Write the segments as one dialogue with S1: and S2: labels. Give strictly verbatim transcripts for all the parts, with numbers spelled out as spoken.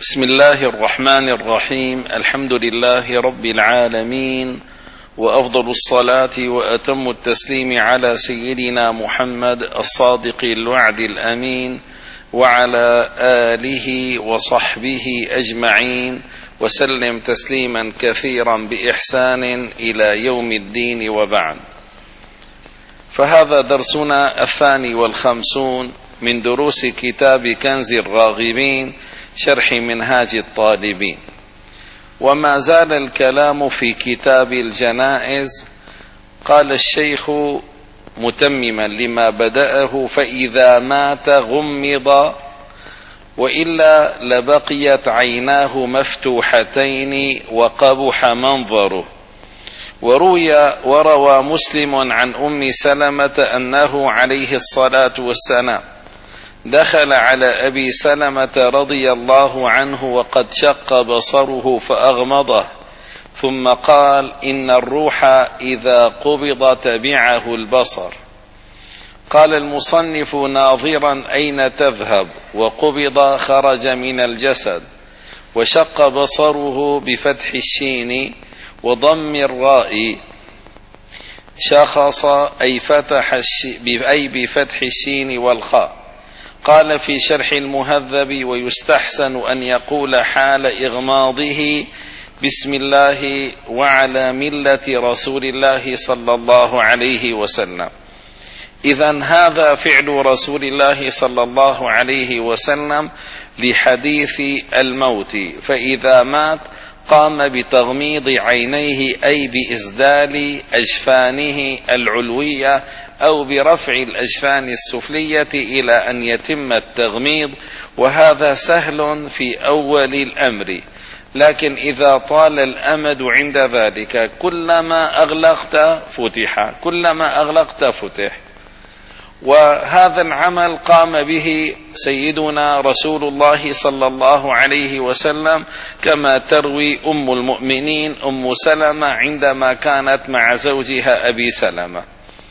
S1: بسم الله الرحمن الرحيم. الحمد لله رب العالمين، وأفضل الصلاة وأتم التسليم على سيدنا محمد الصادق الوعد الأمين، وعلى آله وصحبه أجمعين، وسلم تسليما كثيرا بإحسان إلى يوم الدين، وبعد. فهذا درسنا الثاني والخمسون من دروس كتاب كنز الراغبين شرح منهاج الطالبين، وما زال الكلام في كتاب الجنائز. قال الشيخ متمما لما بدأه: فإذا مات غمض وإلا لبقيت عيناه مفتوحتين وقبح منظره. وروي وروى مسلم عن أم سلمة أنه عليه الصلاة والسلام دخل على أبي سلمة رضي الله عنه وقد شق بصره فأغمضه، ثم قال: إن الروح إذا قبض تبعه البصر. قال المصنف ناظرا: أين تذهب؟ وقبض خرج من الجسد. وشق بصره بفتح الشين وضم الراء. شخص أي فتح أي بفتح الشين والخاء. قال في شرح المهذب: ويستحسن أن يقول حال إغماضه: بسم الله وعلى ملة رسول الله صلى الله عليه وسلم. إذن هذا فعل رسول الله صلى الله عليه وسلم لحديث الموت، فإذا مات قام بتغميض عينيه أي بإسدال أجفانه العلوية أو برفع الأجفان السفلية إلى أن يتم التغميض، وهذا سهل في أول الأمر، لكن إذا طال الأمد عند ذلك كلما أغلقت فتح، كلما أغلقت فتح. وهذا العمل قام به سيدنا رسول الله صلى الله عليه وسلم، كما تروي أم المؤمنين أم سلمة عندما كانت مع زوجها أبي سلمة،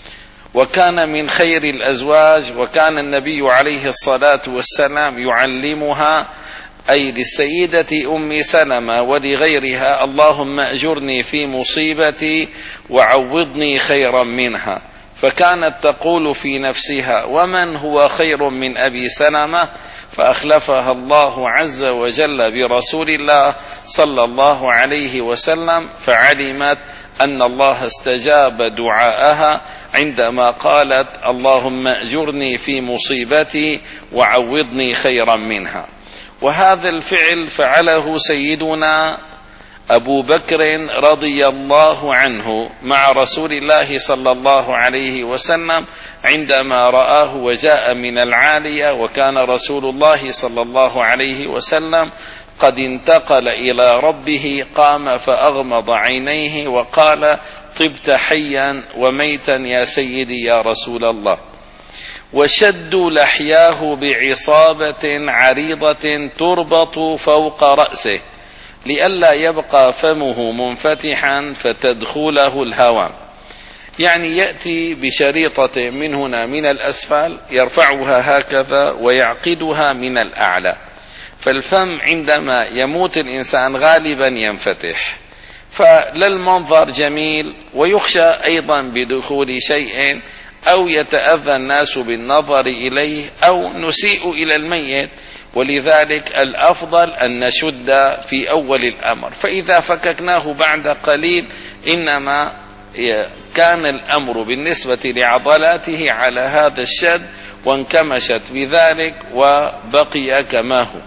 S1: وكان من خير الأزواج. وكان النبي عليه الصلاة والسلام يعلمها، أي للسيدة أم سلمة ولغيرها: اللهم أجرني في مصيبتي وعوضني خيرا منها. فكانت تقول في نفسها: ومن هو خير من أبي سلمة؟ فأخلفها الله عز وجل برسول الله صلى الله عليه وسلم، فعلمت أن الله استجاب دعاءها عندما قالت: اللهم أجرني في مصيبتي وعوضني خيرا منها. وهذا الفعل فعله سيدنا أبو بكر رضي الله عنه مع رسول الله صلى الله عليه وسلم عندما رآه وجاء من العالية، وكان رسول الله صلى الله عليه وسلم قد انتقل إلى ربه. قام فأغمض عينيه وقال: طبت حيا وميتا يا سيدي يا رسول الله. وشدوا لحياه بعصابة عريضة تربط فوق رأسه لئلا يبقى فمه منفتحا فتدخله الهواء، يعني يأتي بشريطة من هنا من الأسفل يرفعها هكذا ويعقدها من الأعلى، فالفم عندما يموت الإنسان غالبا ينفتح، فلا المنظر جميل، ويخشى أيضا بدخول شيء أو يتأذى الناس بالنظر إليه أو نسيء إلى الميت. ولذلك الأفضل أن نشد في أول الأمر، فإذا فككناه بعد قليل إنما كان الأمر بالنسبة لعضلاته على هذا الشد، وانكمشت بذلك وبقي كما هو.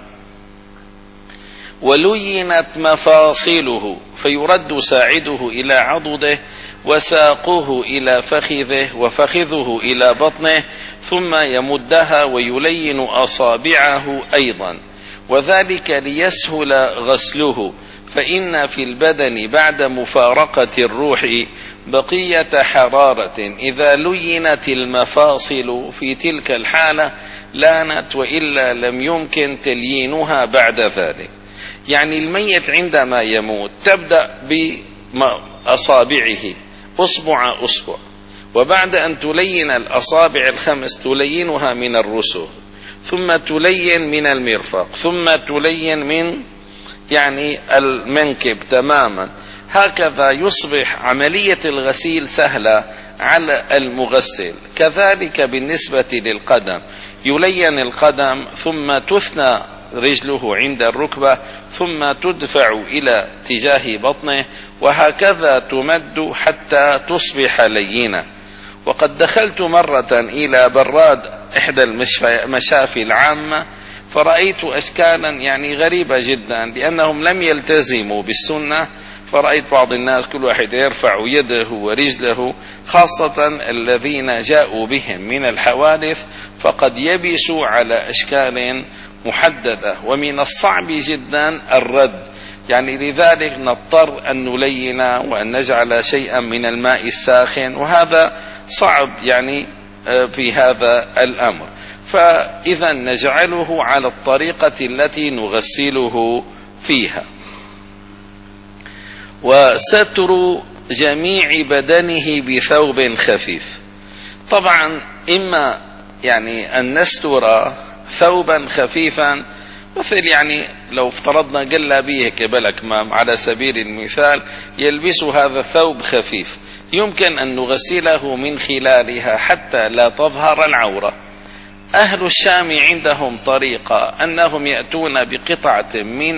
S1: ولينت مفاصله، فيرد ساعده إلى عضده، وساقه إلى فخذه، وفخذه إلى بطنه، ثم يمدها ويلين أصابعه أيضا، وذلك ليسهل غسله، فإن في البدن بعد مفارقة الروح بقية حرارة، إذا لينت المفاصل في تلك الحالة لانت، وإلا لم يمكن تليينها بعد ذلك. يعني الميت عندما يموت تبدأ بأصابعه أصبع أصبع، وبعد أن تلين الأصابع الخمس تلينها من الرسغ، ثم تلين من المرفق، ثم تلين من يعني المنكب تماما. هكذا يصبح عملية الغسيل سهلة على المغسل. كذلك بالنسبة للقدم، يلين القدم ثم تثنى رجله عند الركبة ثم تدفع إلى اتجاه بطنه، وهكذا تمد حتى تصبح لينة. وقد دخلت مرة إلى براد إحدى المشافي العامة فرأيت أشكالا يعني غريبة جدا، لأنهم لم يلتزموا بالسنة. فرأيت بعض الناس كل واحد يرفع يده ورجله، خاصة الذين جاءوا بهم من الحوادث، فقد يبسوا على أشكال محددة، ومن الصعب جدا الرد. يعني لذلك نضطر أن نلين وأن نجعل شيئا من الماء الساخن، وهذا صعب يعني في هذا الأمر. فإذا نجعله على الطريقة التي نغسله فيها. وستر جميع بدنه بثوب خفيف. طبعا إما يعني أن نستر ثوبا خفيفا، مثل يعني لو افترضنا جلابيه كبل أكمام على سبيل المثال، يلبس هذا الثوب خفيف، يمكن أن نغسله من خلالها حتى لا تظهر العورة. أهل الشام عندهم طريقة أنهم يأتون بقطعة من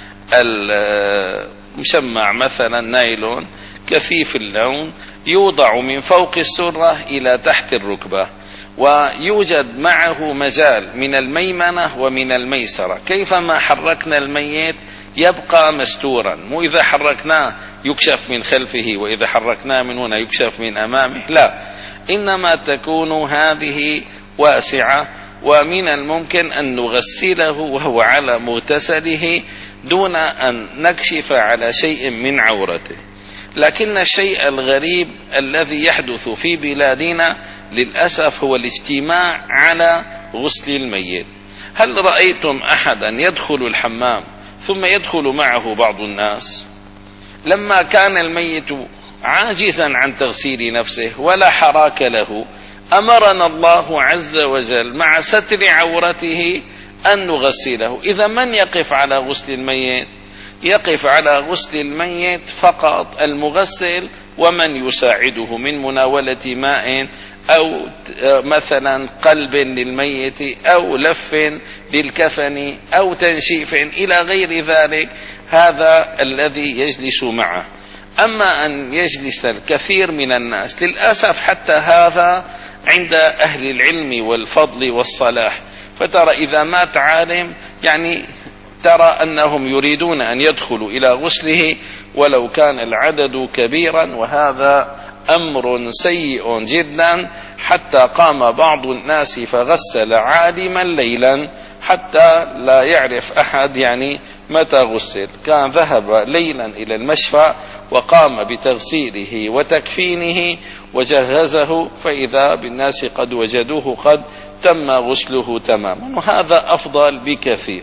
S1: المشمع مثلا نايلون كثيف اللون، يوضع من فوق السرة إلى تحت الركبة، ويوجد معه مجال من الميمنة ومن الميسرة، كيفما حركنا الميت يبقى مستورا، مو إذا حركناه يكشف من خلفه وإذا حركناه من هنا يكشف من أمامه، لا، إنما تكون هذه واسعة، ومن الممكن أن نغسله وهو على مغتسله دون أن نكشف على شيء من عورته. لكن الشيء الغريب الذي يحدث في بلادنا للأسف هو الاجتماع على غسل الميت. هل رأيتم أحدا يدخل الحمام ثم يدخل معه بعض الناس؟ لما كان الميت عاجزا عن تغسيل نفسه ولا حراك له، أمرنا الله عز وجل مع ستر عورته أن نغسله. إذا من يقف على غسل الميت؟ يقف على غسل الميت فقط المغسل ومن يساعده من مناولة ماء أو مثلا قلب للميت أو لف للكفن أو تنشيف إلى غير ذلك، هذا الذي يجلس معه. أما أن يجلس الكثير من الناس، للأسف حتى هذا عند أهل العلم والفضل والصلاح، فترى إذا مات عالم يعني ترى أنهم يريدون أن يدخلوا إلى غسله ولو كان العدد كبيرا، وهذا أمر سيء جدا. حتى قام بعض الناس فغسل عالما ليلا حتى لا يعرف أحد يعني متى غسل، كان ذهب ليلا إلى المشفى وقام بتغسيله وتكفينه وجهزه، فإذا بالناس قد وجدوه قد تم غسله تماما، وهذا أفضل بكثير.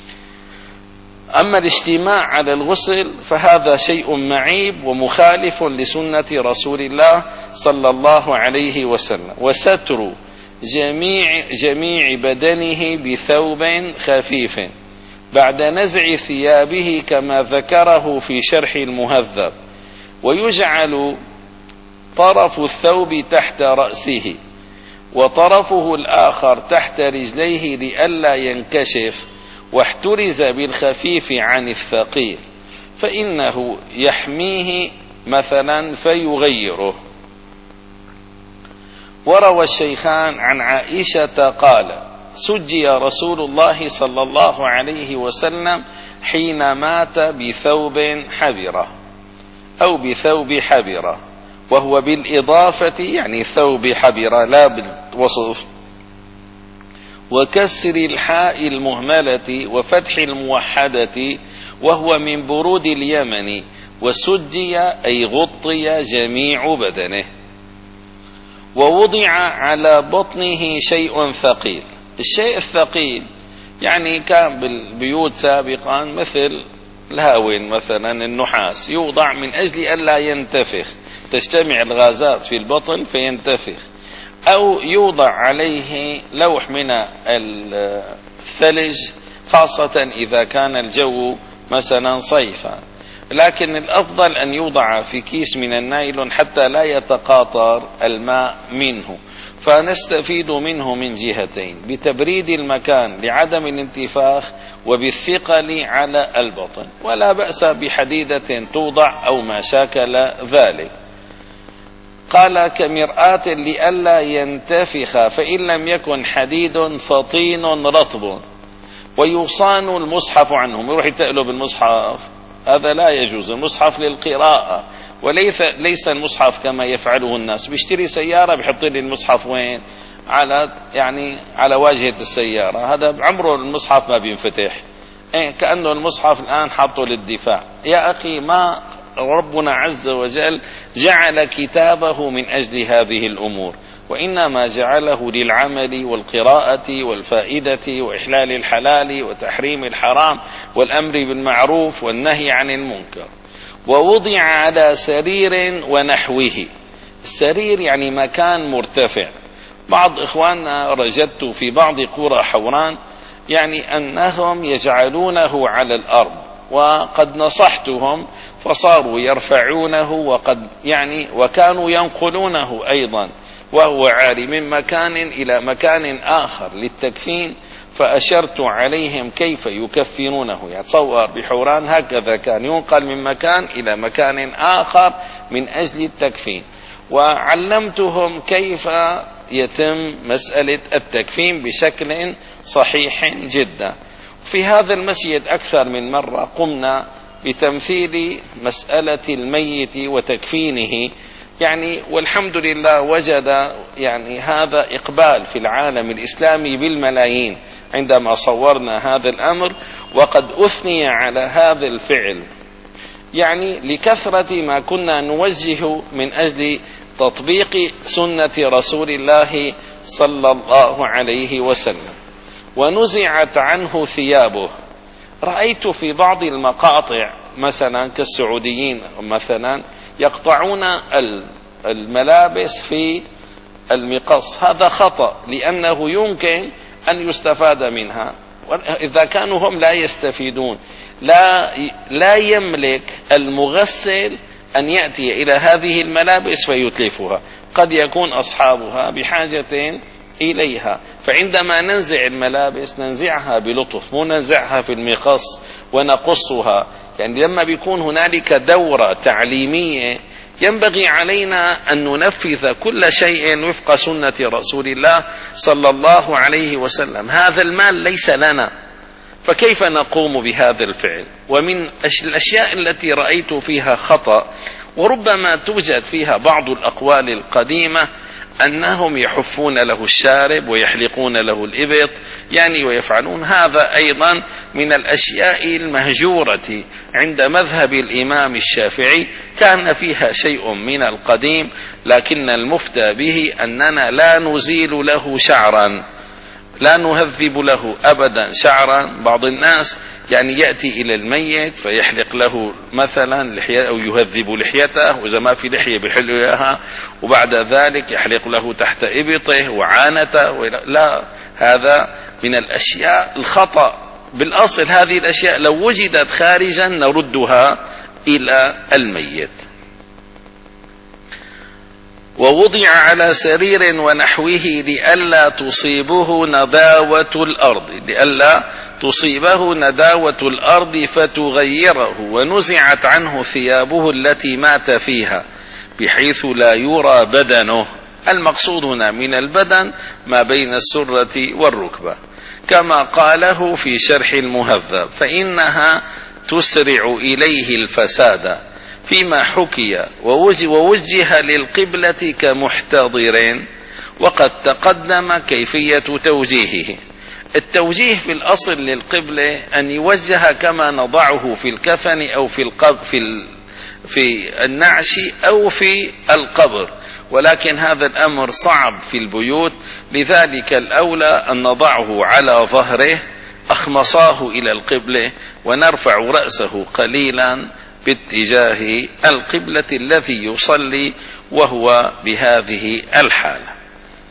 S1: أما الاجتماع على الغسل فهذا شيء معيب ومخالف لسنة رسول الله صلى الله عليه وسلم. وستر جميع, جميع بدنه بثوب خفيف بعد نزع ثيابه كما ذكره في شرح المهذب، ويجعل طرف الثوب تحت رأسه وطرفه الآخر تحت رجليه لئلا ينكشف، واحترز بالخفيف عن الثقيل فإنه يحميه مثلا فيغيره. وروى الشيخان عن عائشة قال: سجي رسول الله صلى الله عليه وسلم حين مات بثوب حبرة أو بثوب حبرة، وهو بالإضافة يعني ثوب حبرة لا بالوصف، وكسر الحاء المهملة وفتح الموحدة، وهو من برود اليمن، وسجي أي غطي جميع بدنه. ووضع على بطنه شيء ثقيل. الشيء الثقيل يعني كان بالبيوت سابقا مثل الهاون مثلا النحاس، يوضع من أجل ألا ينتفخ، تجتمع الغازات في البطن فينتفخ. أو يوضع عليه لوح من الثلج، خاصة إذا كان الجو مثلا صيفا. لكن الأفضل أن يوضع في كيس من النايلون حتى لا يتقاطر الماء منه، فنستفيد منه من جهتين: بتبريد المكان لعدم الانتفاخ، وبالثقل على البطن، ولا بأس بحديدة توضع أو ما شاكل ذلك. قال: كمرآة لئلا ينتفخ، فإن لم يكن حديد فطين رطب. ويصان المصحف عنهم، يروح يتقلب المصحف، هذا لا يجوز. المصحف للقراءة، وليس ليس المصحف كما يفعله الناس، بيشتري سيارة بيحط لي المصحف وين؟ على يعني على واجهة السيارة. هذا عمره المصحف ما بينفتح، إيه كأنه المصحف الآن حاطه للدفاع. يا أخي، ما ربنا عز وجل جعل كتابه من أجل هذه الأمور، وإنما جعله للعمل والقراءة والفائدة وإحلال الحلال وتحريم الحرام والأمر بالمعروف والنهي عن المنكر. ووضع على سرير ونحوه. السرير يعني مكان مرتفع. بعض إخواننا رجدت في بعض قرى حوران يعني أنهم يجعلونه على الأرض، وقد نصحتهم فصاروا يرفعونه، وقد يعني وكانوا ينقلونه أيضا وهو عاري من مكان إلى مكان آخر للتكفين. فأشرت عليهم كيف يكفنونه. يعني تصور بحوران هكذا كان ينقل من مكان إلى مكان آخر من أجل التكفين، وعلمتهم كيف يتم مسألة التكفين بشكل صحيح جدا. في هذا المسجد أكثر من مرة قمنا بتمثيل مسألة الميت وتكفينه، يعني والحمد لله وجد يعني هذا إقبال في العالم الإسلامي بالملايين عندما صورنا هذا الأمر، وقد أثني على هذا الفعل يعني لكثرة ما كنا نوجه من أجل تطبيق سنة رسول الله صلى الله عليه وسلم. ونزعت عنه ثيابه. رأيت في بعض المقاطع مثلا كالسعوديين مثلا يقطعون الملابس في المقص. هذا خطأ، لأنه يمكن أن يستفاد منها. إذا كانوا هم لا يستفيدون، لا لا يملك المغسل أن يأتي إلى هذه الملابس فيتلفها، قد يكون أصحابها بحاجة إليها. فعندما ننزع الملابس ننزعها بلطف، مو ننزعها في المقص ونقصها. يعني لما بيكون هنالك دورة تعليمية ينبغي علينا أن ننفذ كل شيء وفق سنة رسول الله صلى الله عليه وسلم. هذا المال ليس لنا، فكيف نقوم بهذا الفعل؟ ومن الأشياء التي رأيت فيها خطأ، وربما توجد فيها بعض الأقوال القديمة، أنهم يحفون له الشارب ويحلقون له الإبط يعني ويفعلون. هذا أيضا من الأشياء المهجورة عند مذهب الإمام الشافعي، كان فيها شيء من القديم، لكن المفتى به أننا لا نزيل له شعرا، لا نهذب له أبدا شعرا. بعض الناس يعني يأتي إلى الميت فيحلق له مثلا لحية أو يهذب لحيته، وإذا ما في لحية بيحل إياها، وبعد ذلك يحلق له تحت إبطه وعانته. لا، هذا من الأشياء الخطأ. بالأصل هذه الأشياء لو وجدت خارجا نردها إلى الميت. ووضع على سرير ونحوه لئلا تصيبه نداوة الأرض، لئلا تصيبه نداوة الأرض فتغيره. ونزعت عنه ثيابه التي مات فيها بحيث لا يرى بدنه. المقصود هنا من البدن ما بين السرة والركبة، كما قاله في شرح المهذب: فإنها تسرع إليه الفساد، فيما حكي ووجه للقبلة كمحتضر، وقد تقدم كيفية توجيهه. التوجيه في الأصل للقبلة أن يوجه كما نضعه في الكفن أو في القبر في في النعش أو في القبر، ولكن هذا الأمر صعب في البيوت، لذلك الأولى أن نضعه على ظهره أخمصاه إلى القبلة، ونرفع رأسه قليلا باتجاه القبلة الذي يصلي وهو بهذه الحالة.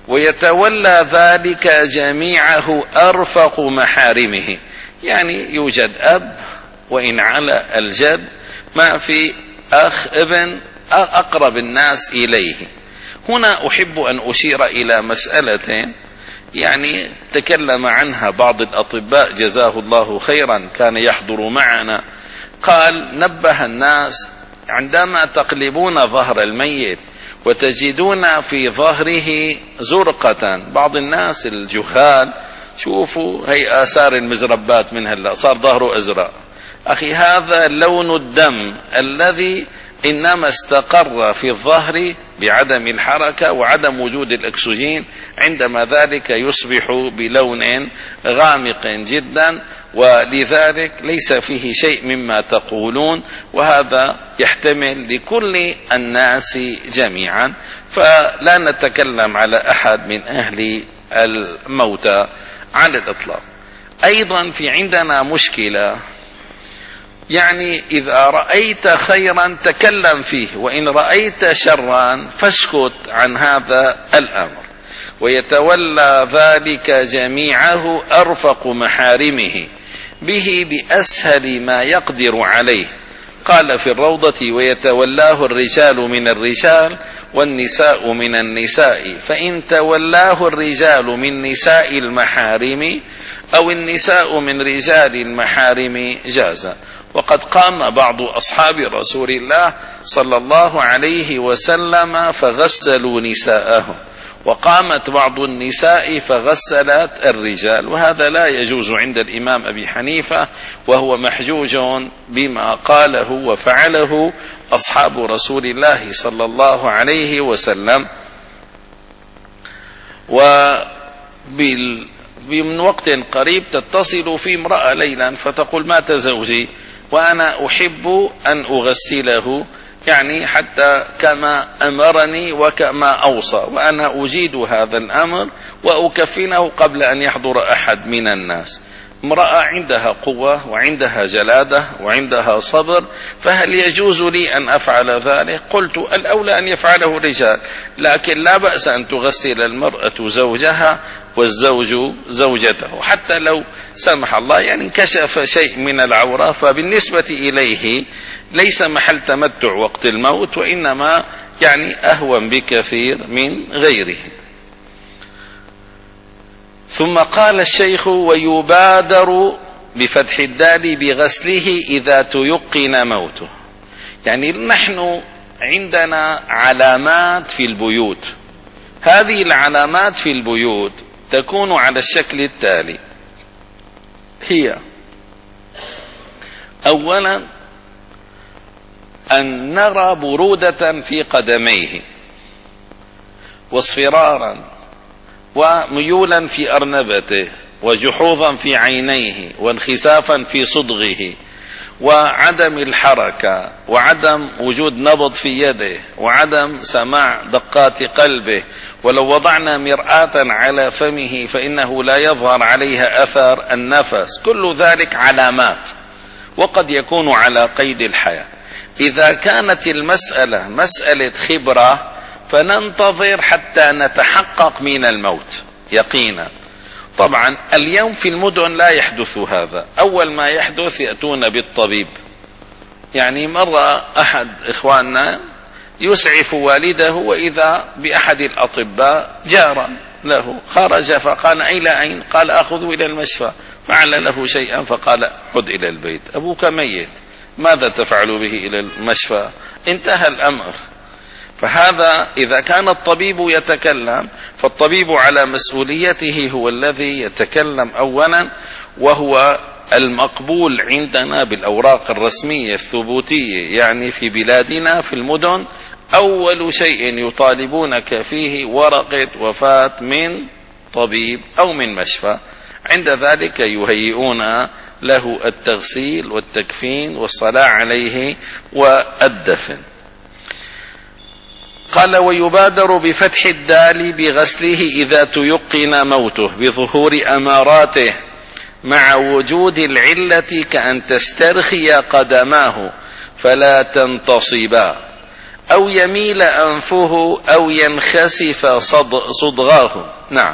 S1: ويتولى ذلك جميعه أرفق محارمه. يعني يوجد أب وإن على الجد ما في أخ ابن أقرب الناس إليه. هنا أحب أن أشير إلى مسألة يعني تكلم عنها بعض الأطباء جزاه الله خيرا، كان يحضر معنا، قال نبه الناس عندما تقلبون ظهر الميت وتجدون في ظهره زرقة، بعض الناس الجهال شوفوا هي آثار المزربات من هلا صار ظهره أزرق، أخي هذا لون الدم الذي إنما استقر في الظهر بعدم الحركة وعدم وجود الأكسجين، عندما ذلك يصبح بلون غامق جدا، ولذلك ليس فيه شيء مما تقولون، وهذا يحتمل لكل الناس جميعا، فلا نتكلم على أحد من أهل الموتى على الإطلاق. أيضا في عندنا مشكلة، يعني إذا رأيت خيرا تكلم فيه، وإن رأيت شرا فاسكت عن هذا الأمر. ويتولى ذلك جميعه أرفق محارمه به بأسهل ما يقدر عليه. قال في الروضة ويتولاه الرجال من الرجال والنساء من النساء، فإن تولاه الرجال من نساء المحارم أو النساء من رجال المحارم جاز. وقد قام بعض أصحاب رسول الله صلى الله عليه وسلم فغسلوا نساءهم، وقامت بعض النساء فغسلت الرجال، وهذا لا يجوز عند الإمام أبي حنيفة، وهو محجوج بما قاله وفعله أصحاب رسول الله صلى الله عليه وسلم. ومن وقت قريب تتصل في امرأة ليلا فتقول مات زوجي وأنا أحب أن أغسله، يعني حتى كما أمرني وكما أوصى، وأنا أجيد هذا الأمر وأكفنه قبل أن يحضر أحد من الناس. امرأة عندها قوة وعندها جلادة وعندها صبر، فهل يجوز لي أن أفعل ذلك؟ قلت الأولى أن يفعله الرجال، لكن لا بأس أن تغسل المرأة زوجها والزوج زوجته، حتى لو سمح الله يعني انكشف شيء من العورة، فبالنسبة إليه ليس محل تمتع وقت الموت، وإنما يعني أهون بكثير من غيره. ثم قال الشيخ ويبادر بفتح الدال بغسله إذا تيقن موته. يعني نحن عندنا علامات في البيوت، هذه العلامات في البيوت تكون على الشكل التالي: هي أولا أن نرى برودة في قدميه واصفرارا وميولا في أرنبته وجحوظا في عينيه وانخسافا في صدغه وعدم الحركة وعدم وجود نبض في يده وعدم سماع دقات قلبه. ولو وضعنا مرآة على فمه فإنه لا يظهر عليها أثر النفس. كل ذلك علامات وقد يكون على قيد الحياة. إذا كانت المسألة مسألة خبرة فننتظر حتى نتحقق من الموت يقينا. طبعا اليوم في المدن لا يحدث هذا، أول ما يحدث يأتون بالطبيب. يعني مرة أحد إخواننا يسعف والده وإذا بأحد الأطباء جارا له خرج فقال إلى أين؟ قال أخذه إلى المشفى. فعل له شيئا فقال عد إلى البيت، أبوك ميت، ماذا تفعل به إلى المشفى؟ انتهى الأمر. فهذا إذا كان الطبيب يتكلم فالطبيب على مسؤوليته هو الذي يتكلم أولا، وهو المقبول عندنا بالأوراق الرسمية الثبوتية. يعني في بلادنا في المدن أول شيء يطالبونك فيه ورقة وفاة من طبيب أو من مشفى، عند ذلك يهيئون له التغسيل والتكفين والصلاة عليه والدفن. قال ويبادر بفتح الدال بغسله إذا تيقن موته بظهور أماراته مع وجود العلة كأن تسترخي قدماه فلا تنتصبا، أو يميل أنفه أو ينخسف صدغاه. نعم.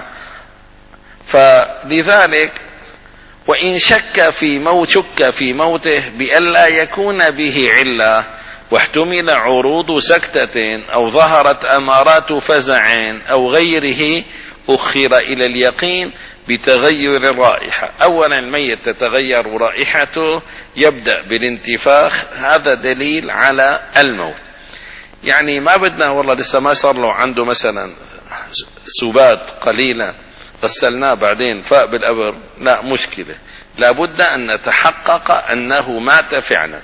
S1: فلذلك وإن شك في موت شك في موته بألا يكون به علة، واحتمل عروض سكتة أو ظهرت أمارات فزع أو غيره، أخر إلى اليقين بتغير الرائحة. أولا الميت تتغير رائحته، يبدأ بالانتفاخ، هذا دليل على الموت. يعني ما بدنا والله لسه ما صار له عنده مثلا سبات قليلا غسلناه بعدين فاق بالأبر، لا مشكلة، لابد أن نتحقق أنه مات فعلا.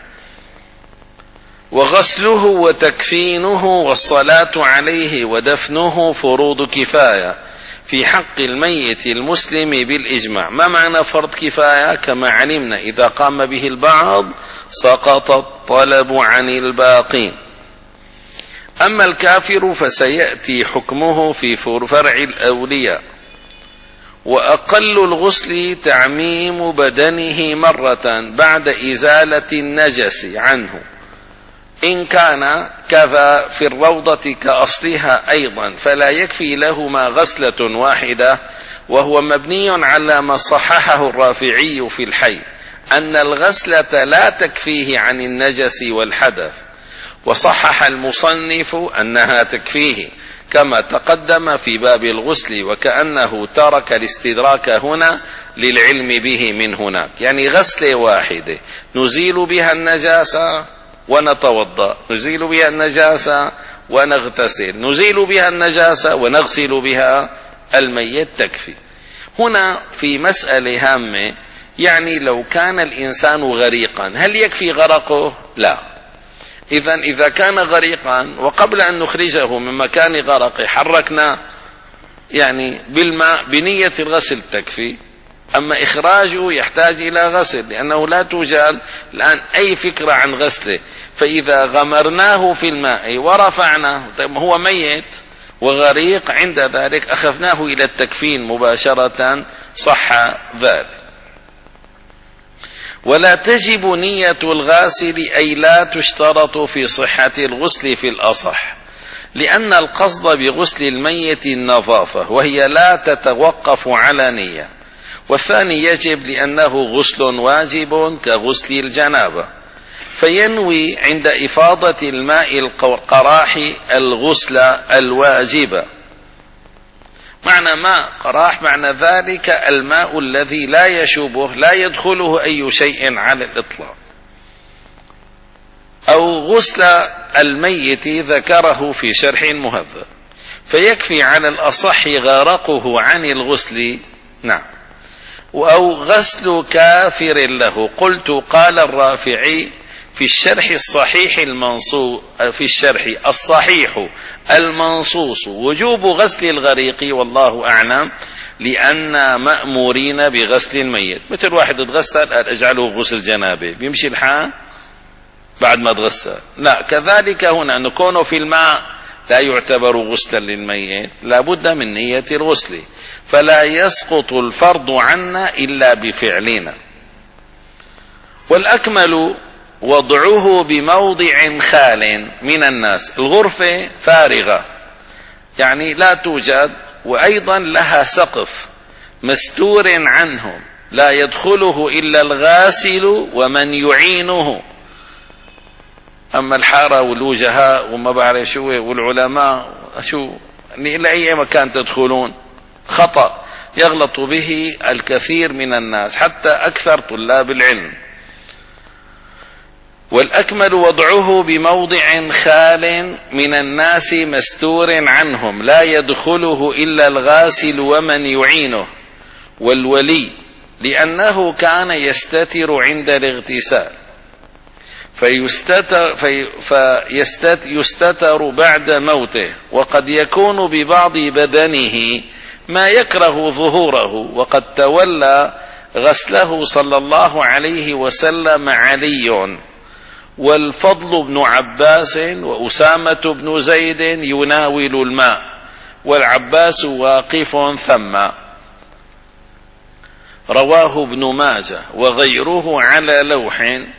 S1: وغسله وتكفينه والصلاة عليه ودفنه فروض كفاية في حق الميت المسلم بالإجماع. ما معنى فرض كفاية؟ كما علمنا إذا قام به البعض سقط الطلب عن الباقين. أما الكافر فسيأتي حكمه في فرع الأولياء. وأقل الغسل تعميم بدنه مرة بعد إزالة النجس عنه، إن كان كذا في الروضة كأصلها أيضا، فلا يكفي لهما غسلة واحدة، وهو مبني على ما صححه الرافعي في الحي أن الغسلة لا تكفيه عن النجس والحدث، وصحح المصنف أنها تكفيه كما تقدم في باب الغسل، وكأنه ترك الاستدراك هنا للعلم به من هناك. يعني غسلة واحدة نزيل بها النجاسة ونتوضأ، نزيل بها النجاسة ونغتسل، نزيل بها النجاسة ونغسل بها الميت، تكفي. هنا في مسألة هامة، يعني لو كان الإنسان غريقا هل يكفي غرقه؟ لا. إذن إذا كان غريقا وقبل أن نخرجه من مكان غرقه حركنا يعني بالماء بنية الغسل تكفي. أما إخراجه يحتاج إلى غسل، لأنه لا توجد الآن أي فكرة عن غسله. فإذا غمرناه في الماء ورفعناه، هو ميت وغريق، عند ذلك أخذناه إلى التكفين مباشرة، صح ذلك. ولا تجب نية الغاسل، أي لا تشترط في صحة الغسل في الأصح، لأن القصد بغسل الميت النظافة، وهي لا تتوقف على نية. والثاني يجب لأنه غسل واجب كغسل الجنابة، فينوي عند إفاضة الماء القراح الغسل الواجب. معنى ماء قراح معنى ذلك الماء الذي لا يشوبه، لا يدخله أي شيء على الإطلاق. أو غسل الميت ذكره في شرح المهذب، فيكفي على الأصح غرقه عن الغسل. نعم. أو غسل كافر له. قلت قال الرافعي في الشرح الصحيح المنصوص في الشرح الصحيح المنصوص وجوب غسل الغريق، والله أعلم، لأن مأمورين بغسل الميت. مثل واحد اتغسل قال اجعله غسل جنابه، بيمشي الحال بعد ما اتغسل؟ لا. كذلك هنا نكون في الماء لا يعتبر غسلا للميت، لا بد من نية الغسل، فلا يسقط الفرض عنا إلا بفعلنا. والأكمل وضعه بموضع خال من الناس، الغرفة فارغة يعني لا توجد، وأيضا لها سقف مستور عنهم، لا يدخله إلا الغاسل ومن يعينه. أما الحارة والوجهاء وما بعرف شو والعلماء شو إلى أي مكان تدخلون، خطأ يغلط به الكثير من الناس حتى أكثر طلاب العلم. والأكمل وضعه بموضع خال من الناس مستور عنهم، لا يدخله إلا الغاسل ومن يعينه والولي، لأنه كان يستتر عند الاغتسال، فيستتر, في فيستتر بعد موته، وقد يكون ببعض بدنه ما يكره ظهوره، وقد تولى غسله صلى الله عليه وسلم علي والفضل بن عباس وأسامة بن زيد يناول الماء، والعباس واقف ثم. رواه ابن ماجه وغيره على لوح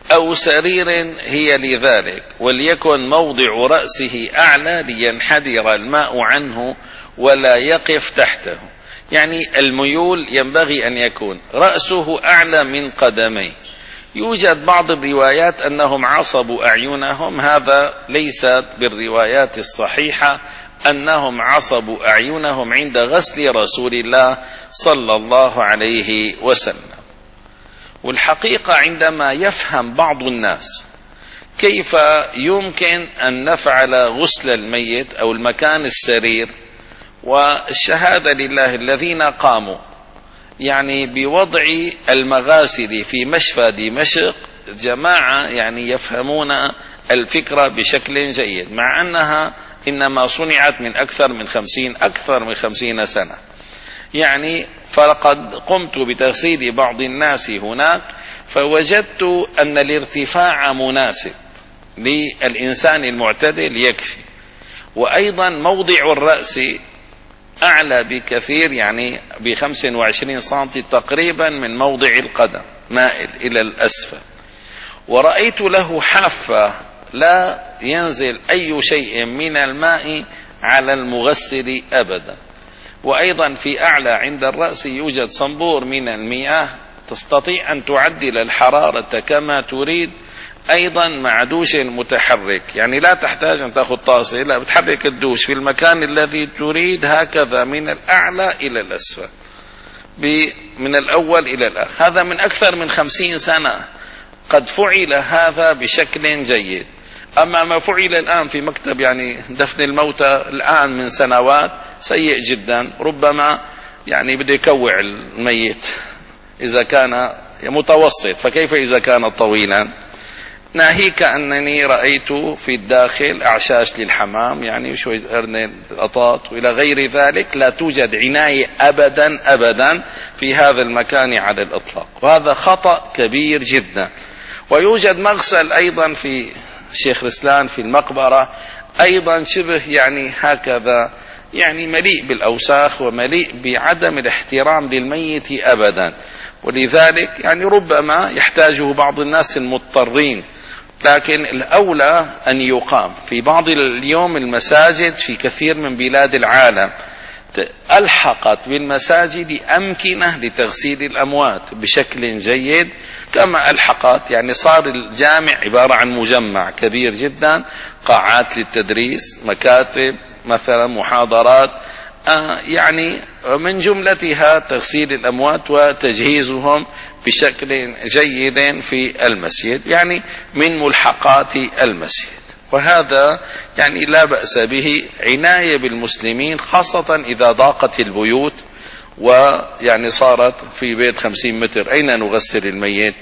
S1: أو سرير هي لذلك، وليكن موضع رأسه أعلى لينحدر الماء عنه ولا يقف تحته. يعني الميول ينبغي أن يكون رأسه أعلى من قدميه. يوجد بعض الروايات أنهم عصبوا أعينهم، هذا ليست بالروايات الصحيحة أنهم عصبوا أعينهم عند غسل رسول الله صلى الله عليه وسلم. والحقيقة عندما يفهم بعض الناس كيف يمكن أن نفعل غسل الميت أو المكان السرير، والشهادة لله الذين قاموا يعني بوضع المغاسل في مشفى دمشق جماعة يعني يفهمون الفكرة بشكل جيد، مع أنها إنما صنعت من أكثر من خمسين أكثر من خمسين سنة. يعني فلقد قمت بتغسيل بعض الناس هناك فوجدت أن الارتفاع مناسب للإنسان المعتدل يكفي، وأيضا موضع الرأس أعلى بكثير، يعني بخمس وعشرين سنتي تقريبا من موضع القدم مائل إلى الأسفل. ورأيت له حافة لا ينزل أي شيء من الماء على المغسل أبدا. وأيضا في أعلى عند الرأس يوجد صنبور من المياه تستطيع أن تعدل الحرارة كما تريد، أيضا مع دوش متحرك، يعني لا تحتاج أن تأخذ طاسة، لا بتحرك الدوش في المكان الذي تريد هكذا من الأعلى إلى الأسفل من الأول إلى الآخر. هذا من أكثر من خمسين سنة قد فعل هذا بشكل جيد. أما ما فعل الآن في مكتب يعني دفن الموتى الآن من سنوات سيء جدا، ربما يعني بده يكوع الميت إذا كان متوسط، فكيف إذا كان طويلا؟ ناهيك أنني رأيت في الداخل أعشاش للحمام يعني شوي أرنب قطاط وإلى غير ذلك. لا توجد عناية أبدا أبدا في هذا المكان على الإطلاق، وهذا خطأ كبير جدا. ويوجد مغسل أيضا في شيخ رسلان في المقبرة أيضا شبه يعني هكذا، يعني مليء بالأوساخ ومليء بعدم الاحترام للميت أبدا. ولذلك يعني ربما يحتاجه بعض الناس المضطرين، لكن الأولى أن يقام في بعض اليوم المساجد في كثير من بلاد العالم ألحقت بالمساجد أمكنة لتغسيل الأموات بشكل جيد، كما ألحقت يعني صار الجامع عبارة عن مجمع كبير جدا، قاعات للتدريس، مكاتب مثلا، محاضرات، آه يعني من جملتها تغسيل الأموات وتجهيزهم بشكل جيد في المسجد، يعني من ملحقات المسجد. وهذا يعني لا بأس به، عناية بالمسلمين خاصة إذا ضاقت البيوت ويعني صارت في بيت خمسين متر أين نغسل الميت،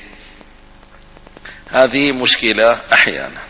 S1: هذه مشكلة أحيانا.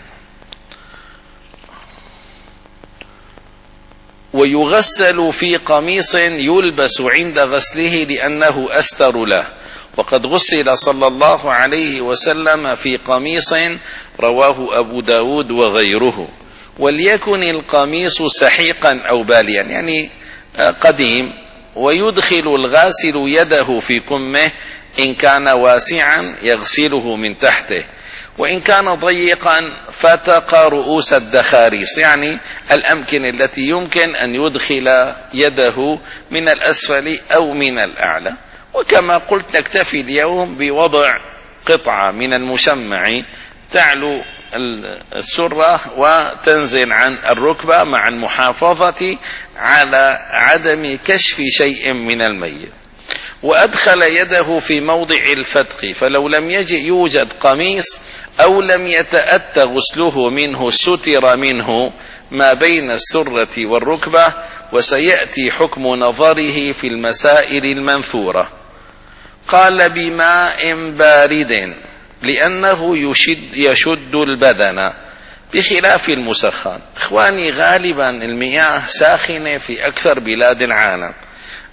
S1: ويغسل في قميص يلبس عند غسله لأنه أستر له، وقد غسل صلى الله عليه وسلم في قميص رواه أبو داود وغيره. وليكن القميص سحيقا أو باليا يعني قديم، ويدخل الغاسل يده في كمه إن كان واسعا يغسله من تحته، وإن كان ضيقا فتق رؤوس الدخاريس، يعني الأمكنة التي يمكن أن يدخل يده من الأسفل أو من الأعلى. وكما قلت نكتفي اليوم بوضع قطعة من المشمع تعلو السرة وتنزل عن الركبة مع المحافظة على عدم كشف شيء من الميت. وأدخل يده في موضع الفتق، فلو لم يجد يوجد قميص أو لم يتأتى غسله منه ستر منه ما بين السرة والركبة، وسيأتي حكم نظره في المسائل المنثورة. قال بماء بارد لأنه يشد, يشد البدن بخلاف المسخن. إخواني غالبا المياه ساخنة في أكثر بلاد العالم.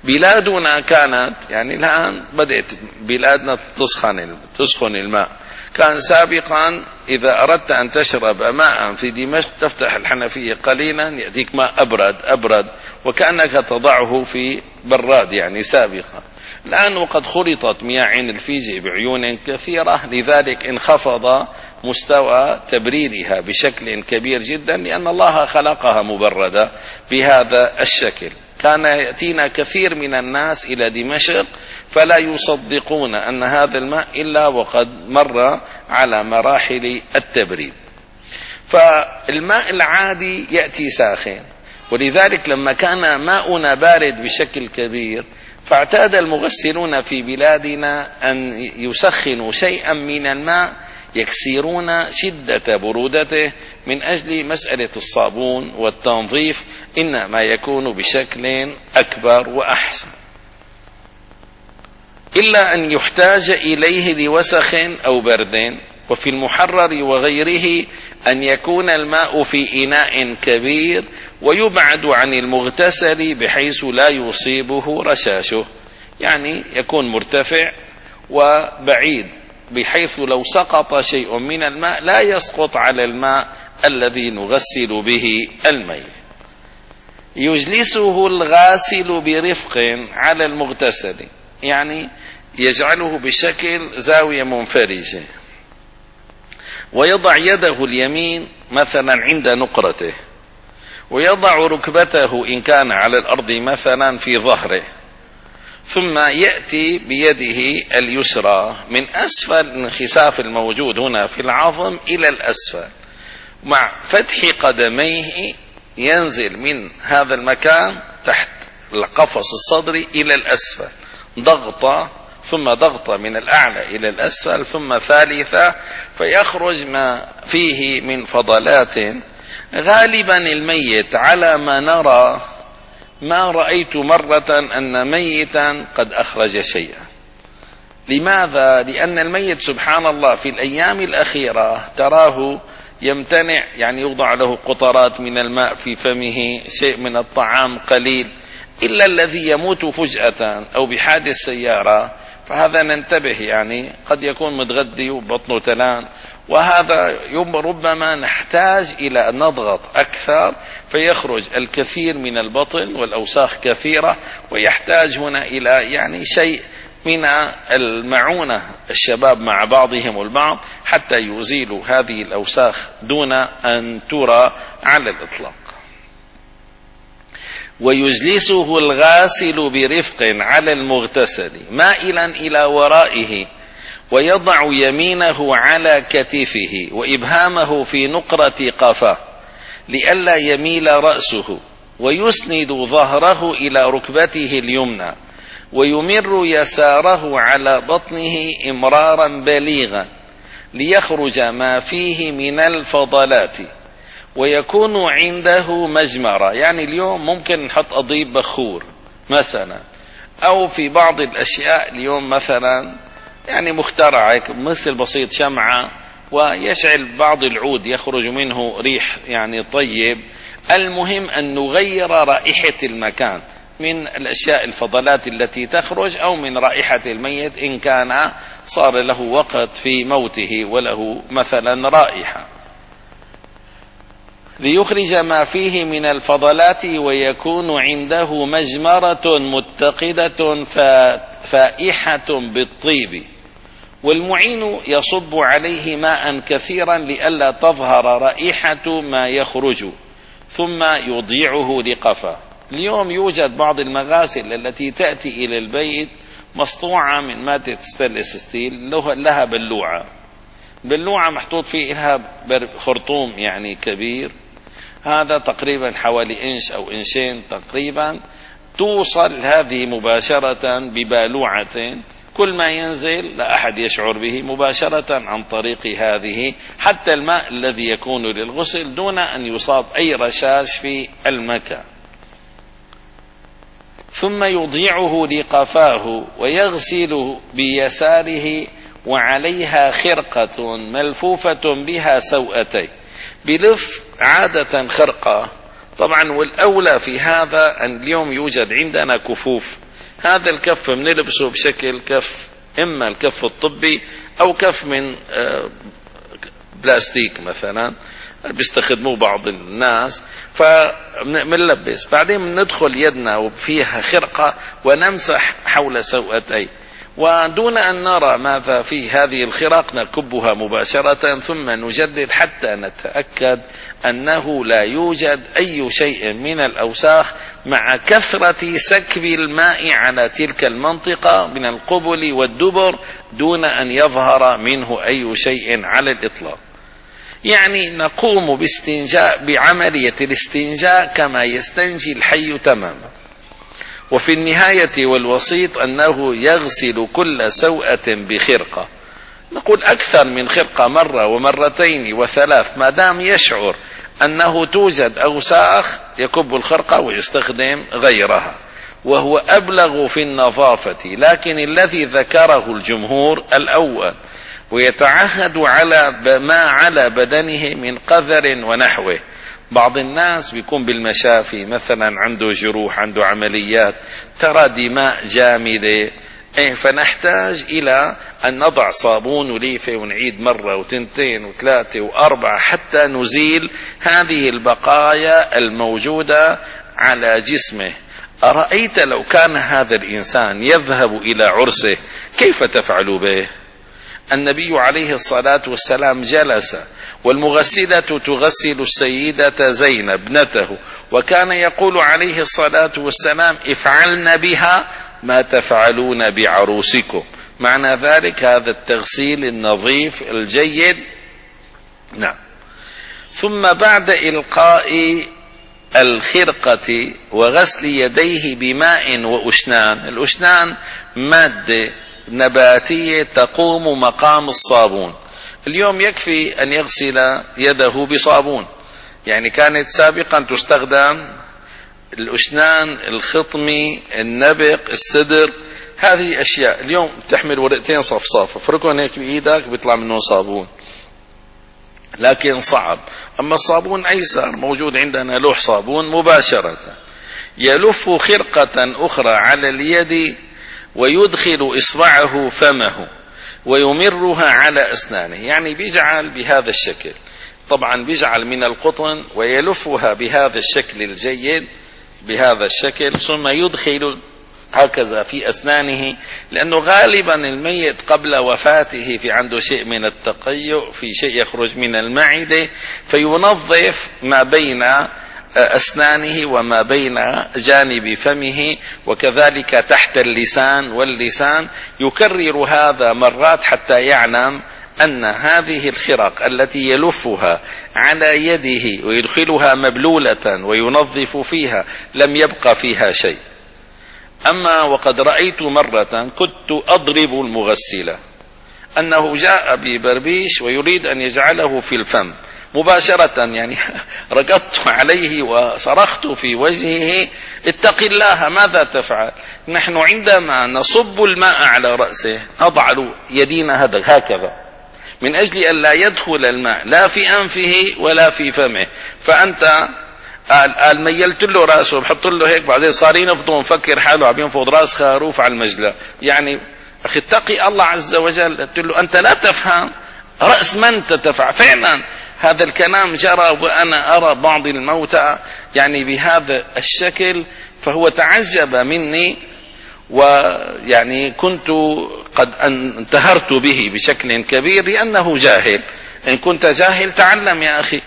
S1: بلادنا كانت يعني الآن بدأت بلادنا تسخن تسخن الماء، كان سابقا إذا أردت أن تشرب ماء في دمشق تفتح الحنفية قليلا يأتيك ماء أبرد أبرد وكأنك تضعه في براد يعني سابقا. الآن وقد خلطت مياه عين الفيجة بعيون كثيرة، لذلك انخفض مستوى تبريدها بشكل كبير جدا، لأن الله خلقها مبردة بهذا الشكل. كان يأتينا كثير من الناس إلى دمشق فلا يصدقون أن هذا الماء إلا وقد مر على مراحل التبريد. فالماء العادي يأتي ساخن، ولذلك لما كان ماؤنا بارد بشكل كبير فاعتاد المغسلون في بلادنا أن يسخنوا شيئا من الماء يكسرون شدة برودته من أجل مسألة الصابون والتنظيف، إنما يكون بشكل أكبر وأحسن، إلا أن يحتاج إليه لوسخ أو برد. وفي المحرر وغيره أن يكون الماء في إناء كبير ويبعد عن المغتسل بحيث لا يصيبه رشاشه، يعني يكون مرتفع وبعيد بحيث لو سقط شيء من الماء لا يسقط على الماء الذي نغسل به الميت. يجلسه الغاسل برفق على المغتسل، يعني يجعله بشكل زاوية منفرجة، ويضع يده اليمين مثلا عند نقرته، ويضع ركبته إن كان على الأرض مثلا في ظهره، ثم يأتي بيده اليسرى من أسفل الانخساف الموجود هنا في العظم إلى الأسفل، مع فتح قدميه ينزل من هذا المكان تحت القفص الصدري إلى الأسفل ضغطة، ثم ضغطة من الأعلى إلى الأسفل، ثم ثالثة، فيخرج ما فيه من فضلات. غالبا الميت على ما نرى ما رأيت مرة أن ميتا قد أخرج شيئا. لماذا؟ لأن الميت سبحان الله في الأيام الأخيرة تراه يمتنع، يعني يوضع له قطرات من الماء في فمه، شيء من الطعام قليل، إلا الذي يموت فجأة أو بحادث سيارة فهذا ننتبه، يعني قد يكون متغذي وبطنه تلان، وهذا ربما نحتاج إلى أن نضغط أكثر فيخرج الكثير من البطن والأوساخ كثيرة، ويحتاج هنا إلى يعني شيء من المعونة الشباب مع بعضهم البعض حتى يزيلوا هذه الأوساخ دون أن ترى على الإطلاق. ويجلسه الغاسل برفق على المغتسل مائلا إلى ورائه، ويضع يمينه على كتفه وإبهامه في نقرة قفاه لئلا يميل رأسه، ويسند ظهره إلى ركبته اليمنى، ويمر يساره على بطنه إمرارا بليغا ليخرج ما فيه من الفضلات، ويكون عنده مجمرة، يعني اليوم ممكن نحط أضيب بخور مثلا، أو في بعض الأشياء اليوم مثلا يعني مخترعة مثل بسيط شمعة ويشعل بعض العود يخرج منه ريح يعني طيب. المهم أن نغير رائحة المكان من الأشياء الفضلات التي تخرج، أو من رائحة الميت إن كان صار له وقت في موته وله مثلا رائحة، ليخرج ما فيه من الفضلات، ويكون عنده مجمرة متقدة فائحة بالطيب، والمعين يصب عليه ماء كثيرا لئلا تظهر رائحة ما يخرج، ثم يضيعه لقفا. اليوم يوجد بعض المغاسل التي تأتي إلى البيت مصنوعة من مادة ستانلس ستيل، لها بلوعة، بلوعة محطوط فيها خرطوم يعني كبير، هذا تقريبا حوالي إنش أو إنشين تقريبا، توصل هذه مباشرة ببالوعة، كل ما ينزل لا أحد يشعر به مباشرة عن طريق هذه، حتى الماء الذي يكون للغسل دون أن يصاب أي رشاش في المكان. ثم يضيعه لقفاه ويغسل بيساره، وعليها خرقة ملفوفة بها سوأتين، بلف عادة خرقة طبعا، والأولى في هذا أن اليوم يوجد عندنا كفوف، هذا الكف بنلبسه بشكل كف إما الكف الطبي أو كف من بلاستيك مثلا بيستخدموه بعض الناس، فمنلبس بعدين بندخل يدنا وفيها خرقة ونمسح حول سوءتي، ودون أن نرى ماذا في هذه الخرق نكبها مباشرة ثم نجدد حتى نتأكد أنه لا يوجد أي شيء من الأوساخ مع كثرة سكب الماء على تلك المنطقة من القبل والدبر دون أن يظهر منه أي شيء على الإطلاق. يعني نقوم باستنجاء بعملية الاستنجاء كما يستنجي الحي تماما. وفي النهاية والوسيط أنه يغسل كل سوءة بخرقة، نقول أكثر من خرقة مرة ومرتين وثلاث، ما دام يشعر أنه توجد أوساخ يكب الخرقة ويستخدم غيرها، وهو أبلغ في النظافة. لكن الذي ذكره الجمهور الأول، ويتعهد على ما على بدنه من قذر ونحوه. بعض الناس بيكون بالمشافي مثلا عنده جروح، عنده عمليات، ترى دماء جامدة، فنحتاج إلى أن نضع صابون وليفة ونعيد مرة وتنتين وثلاثة وأربعة حتى نزيل هذه البقايا الموجودة على جسمه. أرأيت لو كان هذا الإنسان يذهب إلى عرسه كيف تفعل به؟ النبي عليه الصلاة والسلام جلس والمغسلة تغسل السيدة زينب ابنته، وكان يقول عليه الصلاة والسلام افعلن بها ما تفعلون بعروسكم. معنى ذلك هذا التغسيل النظيف الجيد. نعم. ثم بعد إلقاء الخرقة وغسل يديه بماء وأشنان، الأشنان مادة نباتية تقوم مقام الصابون. اليوم يكفي أن يغسل يده بصابون، يعني كانت سابقا تستخدم الأشنان، الخطمي، النبق، السدر، هذه أشياء. اليوم تحمل ورقتين صفصاف افركهم هيك بإيدك بيطلع منه صابون، لكن صعب. أما الصابون أيسر، موجود عندنا لوح صابون مباشرة. يلف خرقة أخرى على اليد ويدخل إصبعه فمه ويمرها على أسنانه، يعني بيجعل بهذا الشكل، طبعا بيجعل من القطن ويلفها بهذا الشكل الجيد، بهذا الشكل، ثم يدخل هكذا في أسنانه، لأنه غالبا الميت قبل وفاته في عنده شيء من التقيؤ، في شيء يخرج من المعدة، فينظف ما بين أسنانه وما بين جانب فمه، وكذلك تحت اللسان واللسان. يكرر هذا مرات حتى يعلم أن هذه الخرق التي يلفها على يده ويدخلها مبلولة وينظف فيها لم يبقى فيها شيء. أما وقد رأيت مرة كنت أضرب المغسلة أنه جاء ببربيش ويريد أن يجعله في الفم مباشرة، يعني ركضت عليه وصرخت في وجهه اتق الله ماذا تفعل؟ نحن عندما نصب الماء على رأسه نضع يدينا هكذا من أجل أن لا يدخل الماء لا في أنفه ولا في فمه. فأنت قال ميلت له رأسه بحط له هيك، بعدين صار ينفض مفكر حاله عم ينفض راس خروف على المجلى. يعني أخي اتقي الله عز وجل. قلت له أنت لا تفهم رأس من تدفع. فعلا هذا الكلام جرى، وأنا أرى بعض الموتى يعني بهذا الشكل، فهو تعجب مني، ويعني كنت قد انتهرت به بشكل كبير لأنه جاهل. إن كنت جاهل تعلم يا أخي.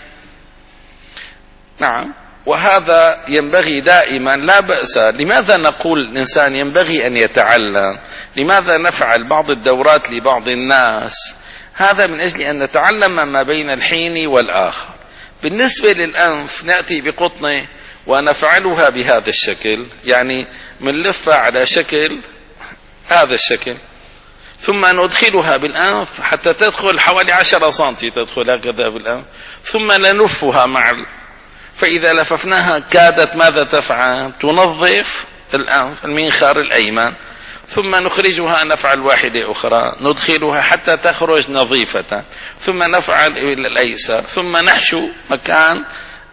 S1: نعم. وهذا ينبغي دائما، لا بأس. لماذا نقول الإنسان ينبغي أن يتعلم؟ لماذا نفعل بعض الدورات لبعض الناس؟ هذا من أجل أن نتعلم ما بين الحين والآخر. بالنسبة للأنف نأتي بقطنة ونفعلها بهذا الشكل، يعني منلفها على شكل هذا الشكل، ثم ندخلها بالأنف حتى تدخل حوالي عشرة سنتي، تدخل هكذا بالأنف، ثم نلفها مع ال... فإذا لففناها كادت ماذا تفعل؟ تنظف الأنف، المنخار الأيمن، ثم نخرجها نفعل واحدة أخرى، ندخلها حتى تخرج نظيفة، ثم نفعل إلى الأيسر، ثم نحشو مكان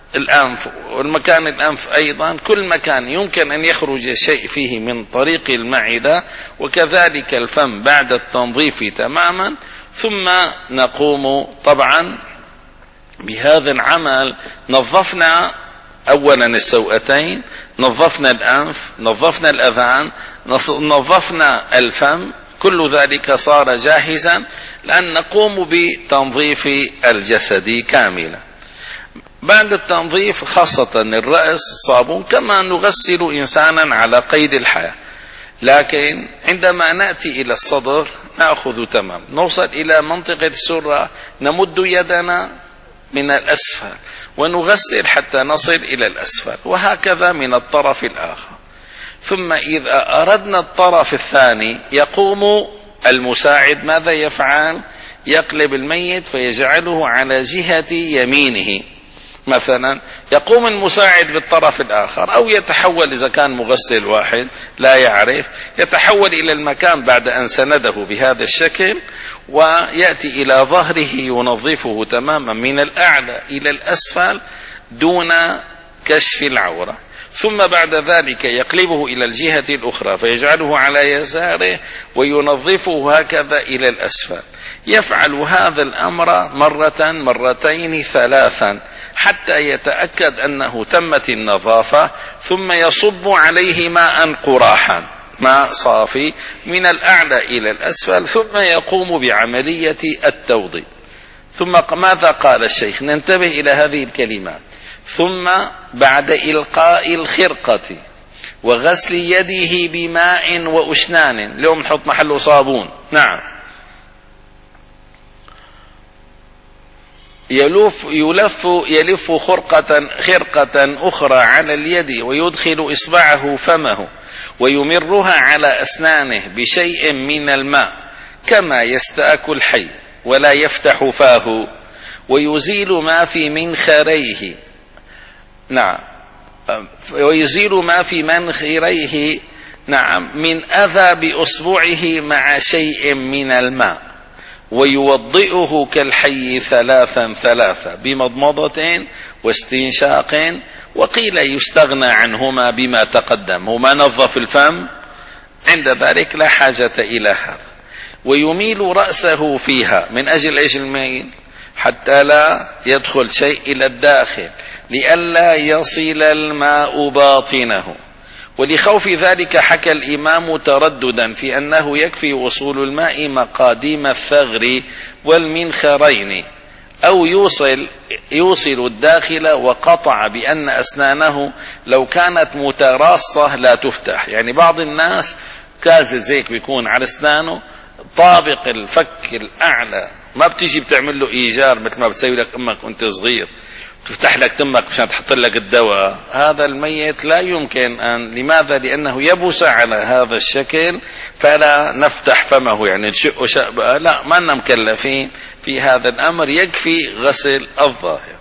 S1: الأنف والمكان الأنف أيضا، كل مكان يمكن أن يخرج شيء فيه من طريق المعدة، وكذلك الفم بعد التنظيف تماما. ثم نقوم طبعا بهذا العمل، نظفنا أولا السوأتين، نظفنا الأنف، نظفنا الأذان، نظفنا الفم، كل ذلك صار جاهزا لأن نقوم بتنظيف الجسد كاملا. بعد التنظيف خاصة الرأس صابون، كما نغسل إنسانا على قيد الحياة، لكن عندما نأتي إلى الصدر نأخذ تمام، نوصل إلى منطقة السرة نمد يدنا من الأسفل ونغسل حتى نصل إلى الأسفل، وهكذا من الطرف الآخر. ثم إذا أردنا الطرف الثاني يقوم المساعد ماذا يفعل؟ يقلب الميت فيجعله على جهة يمينه، مثلا يقوم المساعد بالطرف الآخر، أو يتحول إذا كان مغسل واحد لا يعرف، يتحول إلى المكان بعد أن سنده بهذا الشكل، ويأتي إلى ظهره ينظفه تماما من الأعلى إلى الأسفل دون كشف العورة. ثم بعد ذلك يقلبه إلى الجهة الأخرى فيجعله على يساره وينظفه هكذا إلى الأسفل. يفعل هذا الأمر مرة مرتين ثلاثا حتى يتأكد أنه تمت النظافة، ثم يصب عليه ماء قراحا، ماء صافي من الأعلى إلى الأسفل، ثم يقوم بعملية التوضيء. ثم ماذا قال الشيخ؟ ننتبه إلى هذه الكلمات: ثم بعد إلقاء الخرقة وغسل يده بماء وأشنان، اليوم نحط محله صابون، نعم، يلف يلف يلف خرقة خرقة أخرى على اليد ويدخل إصبعه فمه ويمرها على أسنانه بشيء من الماء كما يستأك الحي ولا يفتح فاه، ويزيل ما في منخريه، نعم، ويزيل ما في منخريه، نعم، من أذى بأصبعه مع شيء من الماء، ويوضئه كالحي ثلاثا ثلاثا بمضمضة واستنشاق، وقيل يستغنى عنهما بما تقدم، وما نظف الفم عند ذلك لا حاجة إلى هذا. ويميل رأسه فيها، من أجل إيش الميل؟ حتى لا يدخل شيء إلى الداخل، لئلا يصل الماء باطنه. ولخوف ذلك حكى الإمام ترددا في أنه يكفي وصول الماء مقاديم الثغر والمنخرين، أو يوصل يوصل الداخل، وقطع بأن أسنانه لو كانت متراصة لا تفتح. يعني بعض الناس كازز هيك بيكون على أسنانه طابق الفك الأعلى، ما بتيجي بتعمل له إيجار مثل ما بتسوي لك أمك وأنت صغير، تفتح لك تمك مشان تحط لك الدواء. هذا الميت لا يمكن أن، لماذا؟ لأنه يبس على هذا الشكل، فلا نفتح فمه يعني نشق شق بقى، لا، ما لنا مكلفين في هذا الأمر، يكفي غسل الظاهر.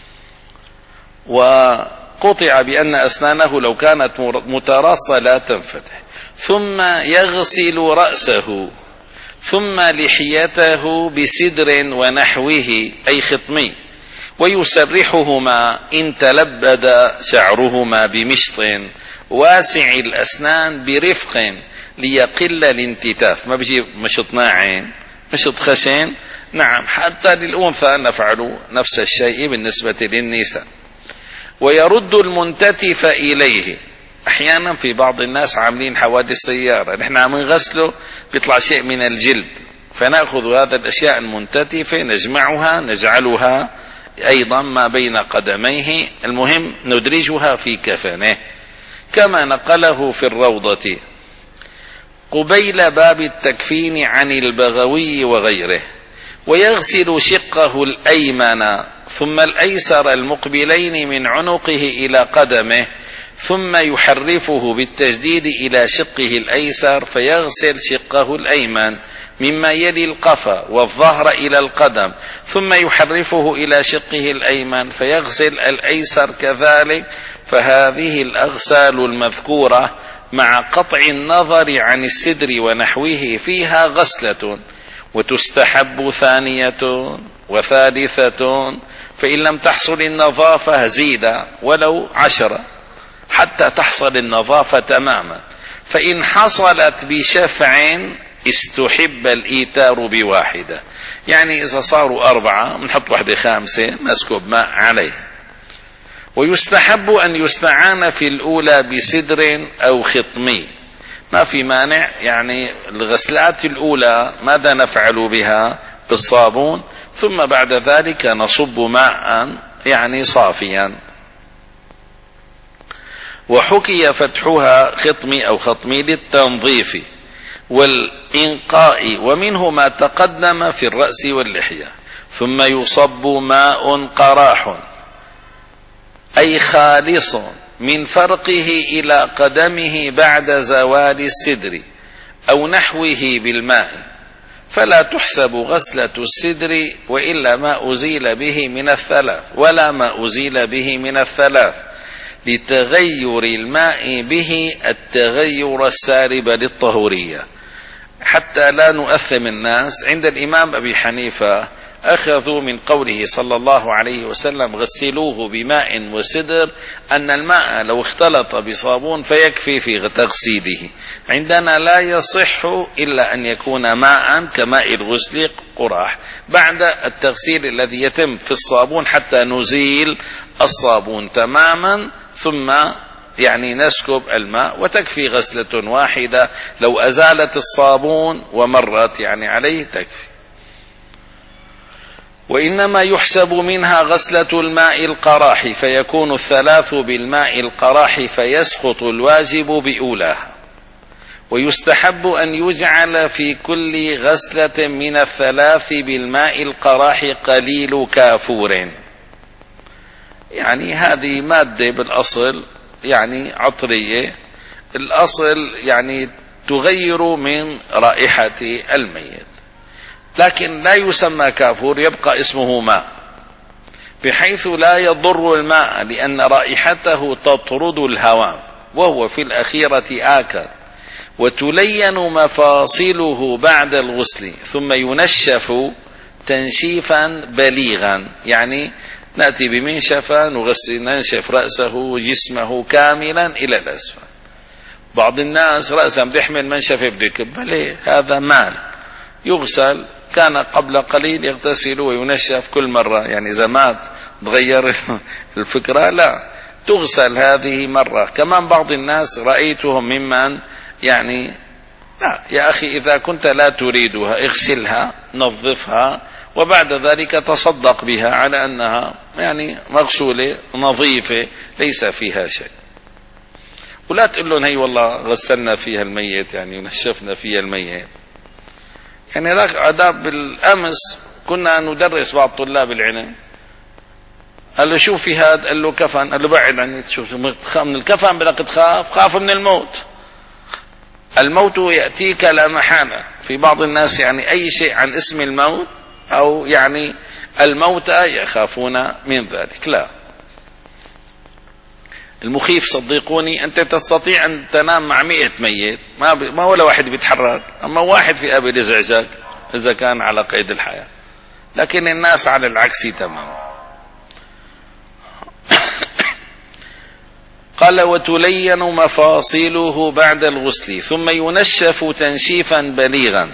S1: وقطع بأن أسنانه لو كانت متراصة لا تنفتح. ثم يغسل رأسه ثم لحيته بسدر ونحوه أي خطمي، ويسرحهما إن تلبد شعرهما بمشط واسع الأسنان برفق ليقل الانتتاف. ما بيجي مشط ناعم، مشط خشن، نعم، حتى للأنثى نفعل نفس الشيء بالنسبة للنساء. ويرد المنتتف إليه. أحيانا في بعض الناس عاملين حوادث سيارة، نحن عم نغسله بيطلع شيء من الجلد، فنأخذ هذا الأشياء المنتتفة نجمعها نجعلها أيضا ما بين قدميه، المهم ندرجها في كفنه كما نقله في الروضة قبيل باب التكفين عن البغوي وغيره. ويغسل شقه الأيمن ثم الأيسر المقبلين من عنقه إلى قدمه، ثم يحرفه بالتجديد إلى شقه الأيسر فيغسل شقه الأيمن مما يلي القفا والظهر إلى القدم، ثم يحرفه إلى شقه الأيمن فيغسل الأيسر كذلك. فهذه الأغسال المذكورة مع قطع النظر عن السدر ونحوه فيها غسلة، وتستحب ثانية وثالثة فإن لم تحصل النظافة زيد ولو عشرة حتى تحصل النظافة تماما. فإن حصلت بشفع استحب الإيتار بواحدة، يعني إذا صاروا أربعة بنحط واحدة خامسة نسكب ماء عليه. ويستحب أن يستعان في الأولى بسدر أو خطمي، ما في مانع. يعني الغسلات الأولى ماذا نفعل بها؟ بالصابون، ثم بعد ذلك نصب ماء يعني صافيا. وحكي فتحها خطمي أو خطمي للتنظيف والإنقاء، ومنه ما تقدم في الرأس واللحية. ثم يصب ماء قراح أي خالص من فرقه إلى قدمه بعد زوال السدر أو نحوه بالماء، فلا تحسب غسلة السدر وإلا ما أزيل به من الثلاث ولا ما أزيل به من الثلاث، لتغير الماء به التغير السالب للطهورية، حتى لا نؤثم الناس. عند الإمام أبي حنيفة أخذوا من قوله صلى الله عليه وسلم غسلوه بماء وسدر أن الماء لو اختلط بصابون فيكفي في تغسيله. عندنا لا يصح إلا أن يكون ماء كماء الغسل قراح بعد التغسيل الذي يتم في الصابون حتى نزيل الصابون تماما، ثم يعني نسكب الماء وتكفي غسلة واحدة. لو أزالت الصابون ومرت يعني عليه تكفي. وإنما يحسب منها غسلة الماء القراح، فيكون الثلاث بالماء القراح فيسقط الواجب بأولاها. ويستحب أن يجعل في كل غسلة من الثلاث بالماء القراح قليل كافور، يعني هذه مادة بالأصل يعني عطرية، الأصل يعني تغير من رائحة الميت، لكن لا يسمى كافور، يبقى اسمه ماء، بحيث لا يضر الماء لأن رائحته تطرد الهواء وهو في الأخيرة آكل. وتلين مفاصله بعد الغسل ثم ينشف تنشيفا بليغا، يعني نأتي بمنشفة نغسل ننشف رأسه وجسمه كاملا إلى الأسفل. بعض الناس رأسا بيحمل منشفة بركب، بل هذا مال يغسل، كان قبل قليل يغتسل وينشف كل مرة، يعني إذا مات تغير الفكرة، لا تغسل هذه مرة. كمان بعض الناس رأيتهم ممن يعني لا يا أخي إذا كنت لا تريدها اغسلها نظفها وبعد ذلك تصدق بها على أنها يعني مغسولة نظيفة ليس فيها شيء. ولا تقول لهم هي والله غسلنا فيها الميت يعني ونشفنا فيها الميت. يعني ذاك عذاب. بالأمس كنا ندرس بعض طلاب العلم، قال له شوف في هذا، قال له كفن، قال له بعد عني، شوف من الكفن بدك تخاف، خاف من الموت. الموت يأتيك لا محالة. في بعض الناس يعني أي شيء عن اسم الموت أو يعني الموتى يخافون من ذلك. لا، المخيف صدقوني أنت تستطيع أن تنام مع مئة ميت ما ب... ما ولا واحد بيتحرك، أما واحد في قابل إزعاجك إذا كان على قيد الحياة، لكن الناس على العكس تماما. قال وتلين مفاصله بعد الغسل ثم ينشف تنشيفا بليغا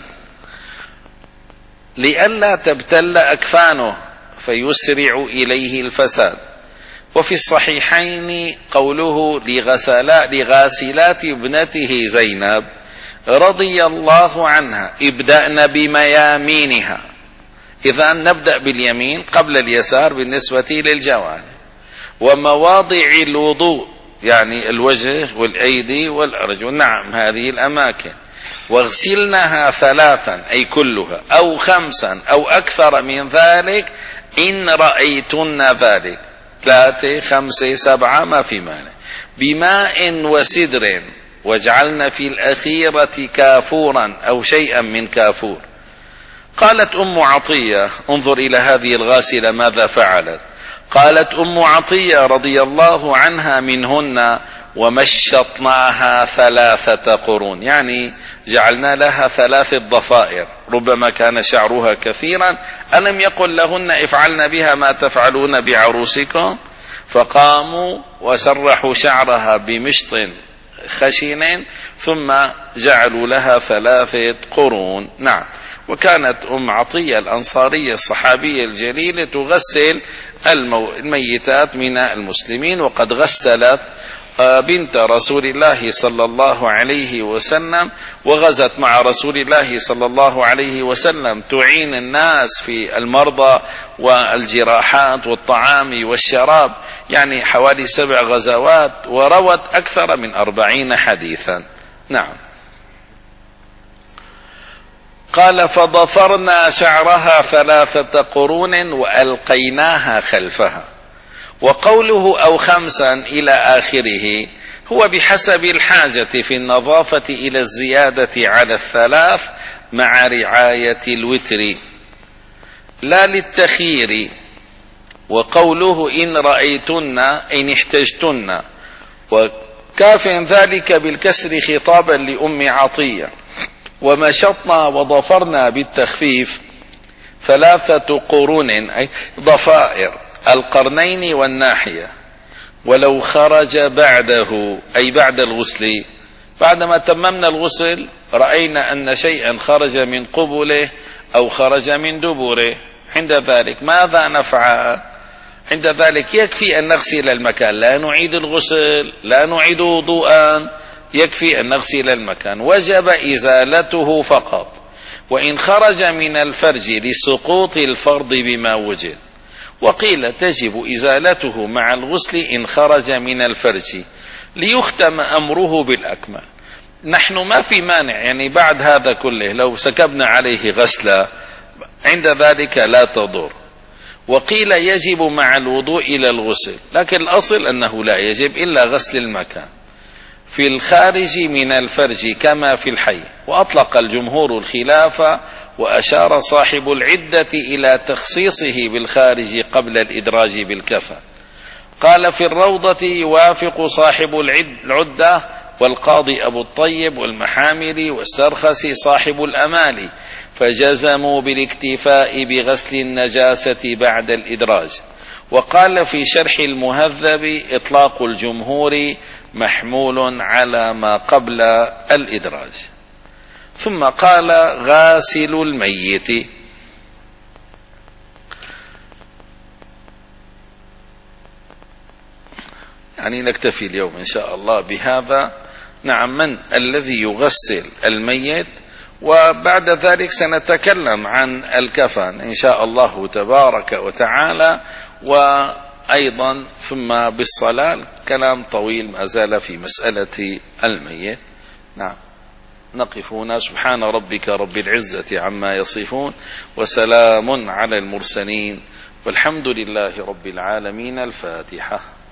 S1: لئلا تبتل أكفانه فيسرع إليه الفساد. وفي الصحيحين قوله لغاسلات ابنته زينب رضي الله عنها ابدأن بميامينها، إذا نبدأ باليمين قبل اليسار بالنسبة للجوانب. ومواضع الوضوء يعني الوجه والأيدي والأرجل، نعم هذه الأماكن. واغسلنها ثلاثا أي كلها أو خمسا أو أكثر من ذلك إن رأيتن ذلك، ثلاثة خمسة سبعة ما في مانع، بماء وسدر، واجعلن في الأخيرة كافورا أو شيئا من كافور. قالت أم عطية، انظر إلى هذه الغاسلة ماذا فعلت. قالت أم عطية رضي الله عنها منهن ومشطناها ثلاثة قرون، يعني جعلنا لها ثلاثة ضفائر، ربما كان شعرها كثيرا ألم يقل لهن افعلن بها ما تفعلون بعروسكم؟ فقاموا وسرحوا شعرها بمشط خشن ثم جعلوا لها ثلاثة قرون. نعم. وكانت أم عطية الأنصارية الصحابية الجليلة تغسل الميتات من المسلمين، وقد غسلت بنت رسول الله صلى الله عليه وسلم، وغزت مع رسول الله صلى الله عليه وسلم تعين الناس في المرضى والجراحات والطعام والشراب، يعني حوالي سبع غزوات، وروت أكثر من أربعين حديثا. نعم. قال فضفرنا شعرها ثلاثة قرون وألقيناها خلفها. وقوله أو خمسا إلى آخره هو بحسب الحاجة في النظافة إلى الزيادة على الثلاث مع رعاية الوتر لا للتخيير. وقوله إن رأيتن إن احتجتن، وكاف ذلك بالكسر خطابا لأم عطية. ومشطنا وضفرنا بالتخفيف ثلاثة قرون أي ضفائر القرنين والناحية. ولو خرج بعده أي بعد الغسل، بعدما تممنا الغسل رأينا أن شيئا خرج من قبله أو خرج من دبره، عند ذلك ماذا نفعل؟ عند ذلك يكفي أن نغسل المكان، لا نعيد الغسل، لا نعيد وضوءا، يكفي أن نغسل المكان، وجب إزالته فقط. وإن خرج من الفرج لسقوط الفرض بما وجد. وقيل تجب إزالته مع الغسل إن خرج من الفرج ليختم أمره بالأكمل. نحن ما في مانع، يعني بعد هذا كله لو سكبنا عليه غسلا عند ذلك لا تضر. وقيل يجب مع الوضوء إلى الغسل، لكن الأصل أنه لا يجب إلا غسل المكان في الخارج من الفرج كما في الحي. وأطلق الجمهور الخلافة، وأشار صاحب العدة إلى تخصيصه بالخارج قبل الإدراج بالكفن. قال في الروضة يوافق صاحب العدة والقاضي أبو الطيب والمحامري والسرخسي صاحب الأمالي، فجزموا بالاكتفاء بغسل النجاسة بعد الإدراج. وقال في شرح المهذب إطلاق الجمهور محمول على ما قبل الإدراج. ثم قال غاسل الميت. يعني نكتفي اليوم إن شاء الله بهذا. نعم. من الذي يغسل الميت؟ وبعد ذلك سنتكلم عن الكفن إن شاء الله تبارك وتعالى، وأيضا ثم بالصلاة. كلام طويل ما زال في مسألة الميت. نعم. نقف هنا. سبحان ربك رب العزة عما يصفون، وسلام على المرسلين، والحمد لله رب العالمين. الفاتحة.